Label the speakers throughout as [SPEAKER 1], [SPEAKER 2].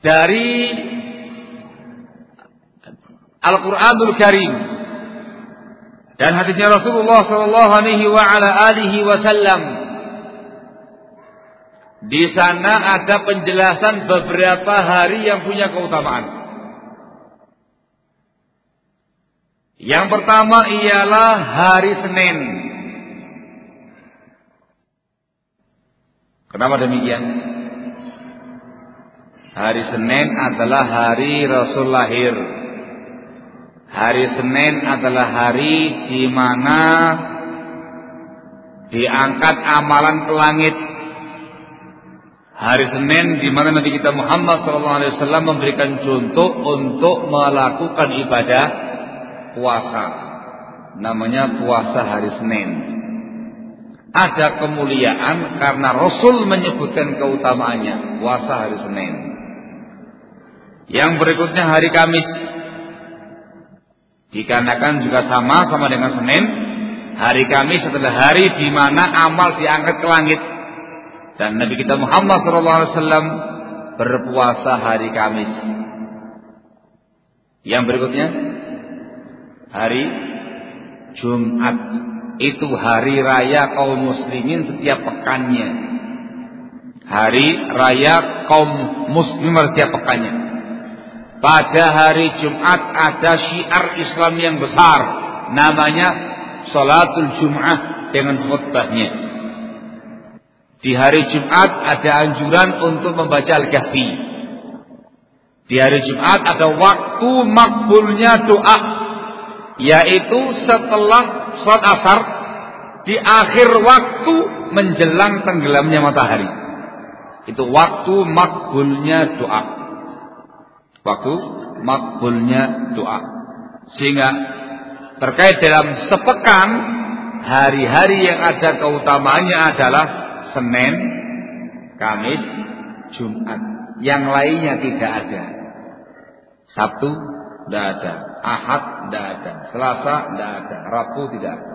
[SPEAKER 1] dari Al-Qur'anul Karim dan hadisnya Rasulullah sallallahu alaihi wasallam. Di sana ada penjelasan beberapa hari yang punya keutamaan. Yang pertama ialah hari Senin. Kenapa demikian? Hari Senin adalah hari Rasul lahir. Hari Senin adalah hari di mana diangkat amalan ke langit. Hari Senin di mana Nabi kita Muhammad SAW memberikan contoh untuk melakukan ibadah puasa. Namanya puasa hari Senin. Ada kemuliaan karena Rasul menyebutkan keutamaannya puasa hari Senin. Yang berikutnya hari Kamis. Dikarenakan juga sama dengan Senin. Hari Kamis adalah hari di mana amal diangkat ke langit. Dan Nabi kita Muhammad SAW berpuasa hari Kamis. Yang berikutnya hari Jumat. Itu hari raya kaum muslimin setiap pekannya. Hari raya kaum muslimin setiap pekannya. Pada hari Jumat ada syiar Islam yang besar, namanya Salatul Jum'ah dengan khutbahnya. Di hari Jumat ada anjuran untuk membaca Al-Kahfi. Di hari Jumat ada waktu makbulnya doa, yaitu setelah sholat asar, di akhir waktu menjelang tenggelamnya matahari. Itu waktu makbulnya doa. Waktu makbulnya doa. Sehingga terkait dalam sepekan, hari-hari yang ada keutamaannya adalah Senin, Kamis, Jumat. Yang lainnya tidak ada. Sabtu tidak ada, Ahad tidak ada, Selasa tidak ada, Rabu tidak ada.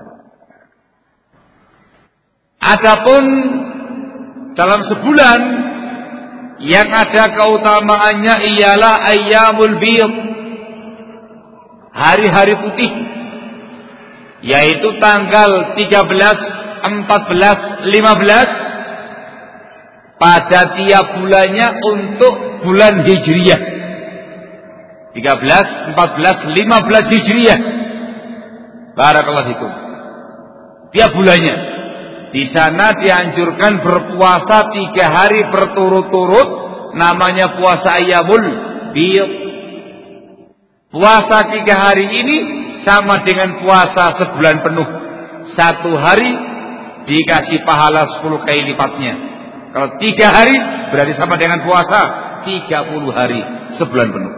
[SPEAKER 1] Adapun dalam sebulan yang ada keutamaannya ialah Ayyamul Bid, hari-hari putih, yaitu tanggal 13, 14, 15 pada tiap bulannya untuk bulan Hijriyah. 13, 14, 15 Hijriyah. Barakallahu fikum. Tiap bulannya. Di sana dianjurkan berpuasa 3 hari berturut-turut, namanya puasa Ayyamul Bid. Puasa 3 hari ini sama dengan puasa sebulan penuh. 1 hari dikasih pahala 10 kali lipatnya. Kalau 3 hari berarti sama dengan puasa 30 hari sebulan penuh.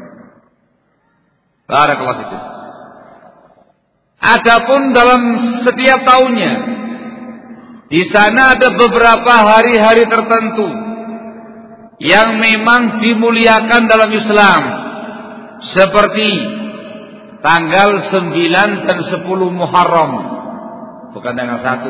[SPEAKER 1] Barakallahu fikum. Adapun dalam setiap tahunnya, di sana ada beberapa hari-hari tertentu yang memang dimuliakan dalam Islam, seperti tanggal 9 dan 10 Muharram, bukan tanggal 1.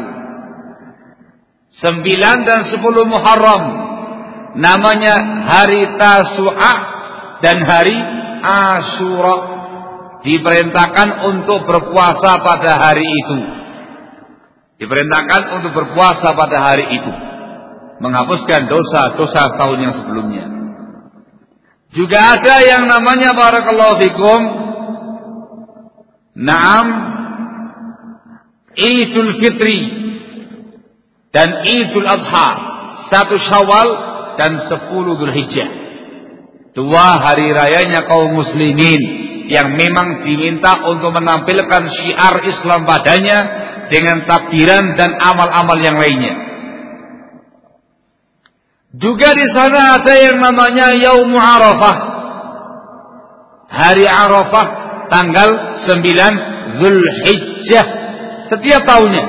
[SPEAKER 1] 9 dan 10 Muharram namanya hari Tasu'a dan hari Asyura. Diperintahkan untuk berpuasa pada hari itu. Diperintahkan untuk berpuasa pada hari itu, menghapuskan dosa-dosa tahun yang sebelumnya. Juga ada yang namanya barakallahu fikum, Naam, Idul Fitri dan Idul Adha, 1 Syawal dan 10 Dzulhijjah. 2 hari rayanya kaum muslimin yang memang diminta untuk menampilkan syiar Islam padanya dengan takbiran dan amal-amal yang lainnya. Juga di sana ada yang namanya Yaum Arafah. Hari Arafah tanggal 9 Dzulhijjah setiap tahunnya.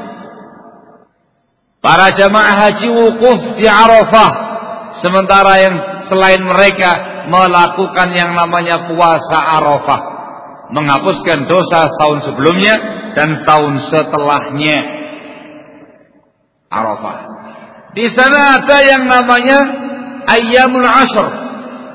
[SPEAKER 1] Para jamaah haji wukuf di Arafah, sementara yang selain mereka melakukan yang namanya puasa Arafah, menghapuskan dosa setahun sebelumnya dan tahun setelahnya. Arafah. Di sana ada yang namanya Ayyamul Ashr,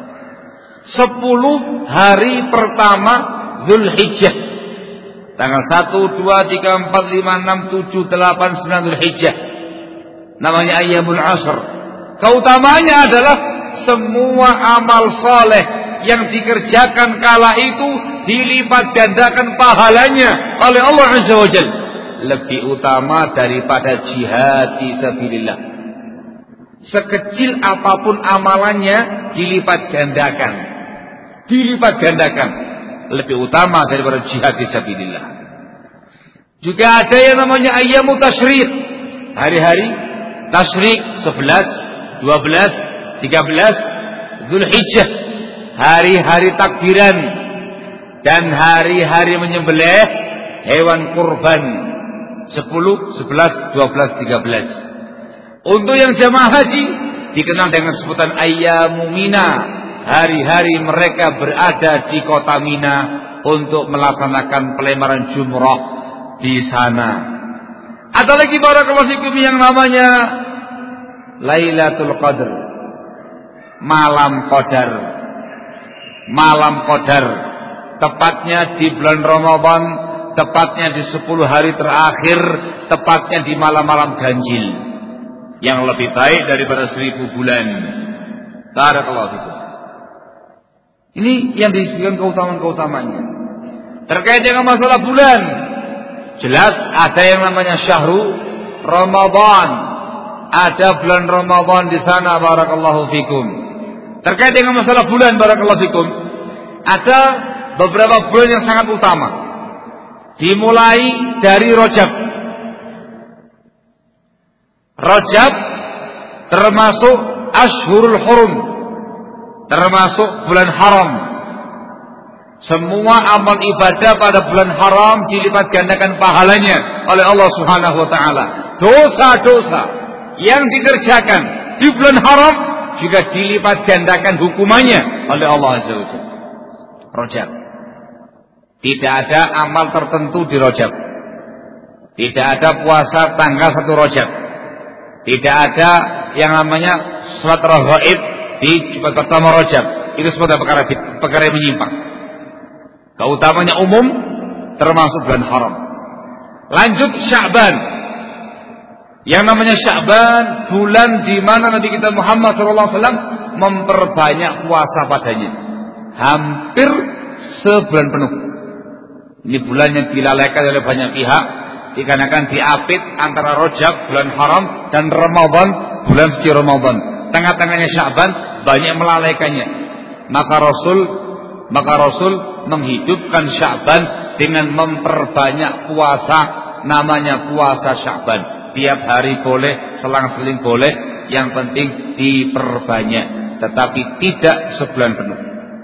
[SPEAKER 1] 10 hari pertama Dzulhijjah. Tanggal 1, 2, 3, 4, 5, 6, 7, 8, 9 Dzulhijjah. Namanya Ayyamul Ashr. Keutamaannya adalah semua amal soleh yang dikerjakan kala itu dilipat gandakan pahalanya oleh Allah Azza wa Jalla. Lebih utama daripada jihad fi sabilillah. Sekecil apapun amalannya dilipat gandakan. Dilipat gandakan. Lebih utama daripada jihad fi sabilillah. Juga ada yang namanya ayyamut tasyrik. Hari-hari tasyrik 11, 12, 13 Dzulhijjah. Hari-hari takbiran dan hari-hari menyembelih hewan kurban 10, 11, 12, 13. Untuk yang jamaah haji dikenal dengan sebutan Ayyamu Mina. Hari-hari mereka berada di kota Mina untuk melaksanakan pelemaran jumrah di sana. Ada lagi barakallahu fikum yang namanya Lailatul Qadar. Malam Qadar. Malam Qadar. Tepatnya di bulan Ramadan, tepatnya di 10 hari terakhir, tepatnya di malam-malam ganjil, yang lebih baik daripada 1000 bulan. Barakallahu fikum. Ini yang disebutkan keutamaan-keutamanya. Terkait dengan masalah bulan, jelas ada yang namanya Syahrul Ramadan. Ada bulan Ramadan di sana, barakallahu fikum. Terkait dengan masalah bulan, barakallahu fikum, ada beberapa bulan yang sangat utama. Dimulai dari Rajab. Rajab termasuk Ashhurul Hurum, termasuk bulan haram. Semua amal ibadah pada bulan haram dilipat gandakan pahalanya oleh Allah Subhanahu wa taala. Dosa-dosa yang dikerjakan di bulan haram juga dilipat gandakan hukumannya oleh Allah Azza wa Jalla. Rajab. Tidak ada amal tertentu di Rajab. Tidak ada puasa tanggal 1 Rajab. Tidak ada yang namanya salat raghaib di Jumat pertama Rajab. Itu semua perkara yang menyimpang. Keutamanya umum termasuk bulan haram. Lanjut Sya'ban. Yang namanya Sya'ban, bulan di mana Nabi kita Muhammad SAW memperbanyak puasa padanya. Hampir sebulan penuh. Ini bulan yang dilalaikan oleh banyak pihak, dikarenakan diapit antara Rajab, bulan haram, dan Ramadan, bulan suci Ramadan. Tengah-tengahnya Sya'ban banyak melalaikannya. Maka Rasul menghidupkan Sya'ban dengan memperbanyak puasa, namanya puasa Sya'ban. Tiap hari boleh, selang-seling boleh, yang penting diperbanyak, tetapi tidak sebulan penuh.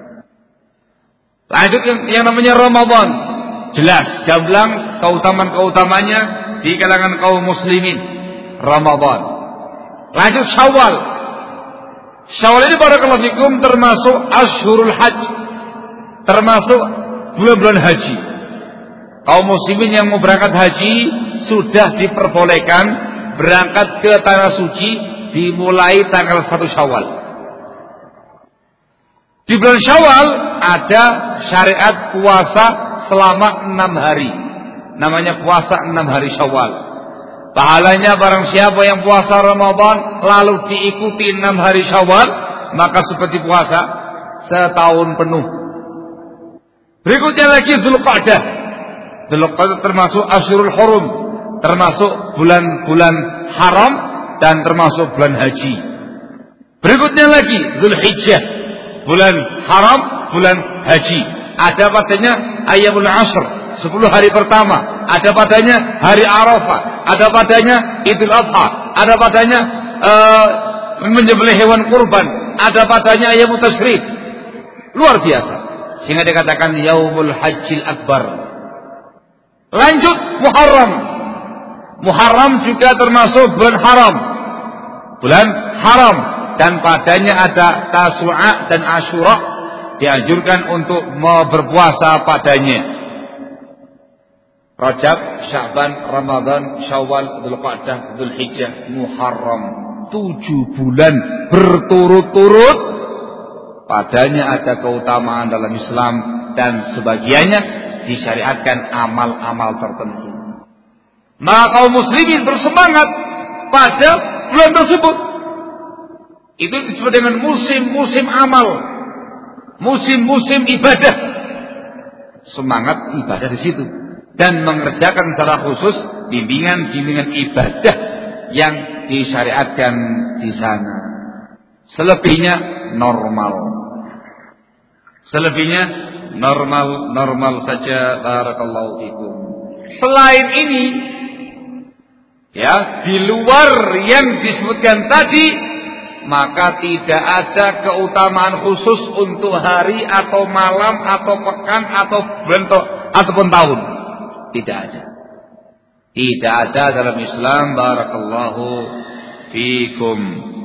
[SPEAKER 1] Lanjut yang namanya Ramadan. Jelas gamblang keutamaan-keutamanya di kalangan kaum muslimin. Ramadan. Lanjut Syawal. Syawal ini barakallahu fikum termasuk Ashhurul Hajj, termasuk bulan-bulan haji. Kaum muslimin yang mau berangkat haji sudah diperbolehkan berangkat ke tanah suci dimulai tanggal 1 Syawal. Di bulan Syawal ada syariat puasa selama 6 hari. Namanya puasa 6 hari Syawal. Pahalanya barang siapa yang puasa Ramadan lalu diikuti 6 hari Syawal, maka seperti puasa setahun penuh. Berikutnya lagi Dzulqa'dah. Dzulqa'dah termasuk Ashhurul Hurum, termasuk bulan-bulan haram dan termasuk bulan haji. Berikutnya lagi Dzulhijjah, bulan haram, bulan haji. Ada padanya Ayyamul Ashr, 10 hari pertama. Ada padanya hari Arafah. Ada padanya Idul Adha. Ada padanya menyembelih hewan kurban. Ada padanya Ayyamut Tasyrik. Luar biasa. Sehingga dikatakan Yaumul Hajjil Akbar. Lanjut Muharram. Muharram juga termasuk bulan haram. Bulan haram. Dan padanya ada Tasu'a dan Asyura. Dianjurkan untuk berpuasa padanya. Rajab, Sya'ban, Ramadan, Syawal, Dzulqa'dah, Dzulhijjah, Muharram. 7 bulan berturut-turut padanya ada keutamaan dalam Islam dan sebagiannya disyariatkan amal-amal tertentu. Maka kaum muslimin bersemangat pada bulan tersebut. Itu disebut dengan musim-musim amal, musim-musim ibadah. Semangat ibadah di situ dan mengerjakan secara khusus bimbingan-bimbingan ibadah yang disyariatkan di sana. Selebihnya normal. Selebihnya normal saja. Barakallahu fikum. Selain ini, ya, di luar yang disebutkan tadi, maka tidak ada keutamaan khusus untuk hari atau malam atau pekan atau bentuk ataupun tahun. Tidak ada. Tidak ada dalam Islam. Barakallahu fikum.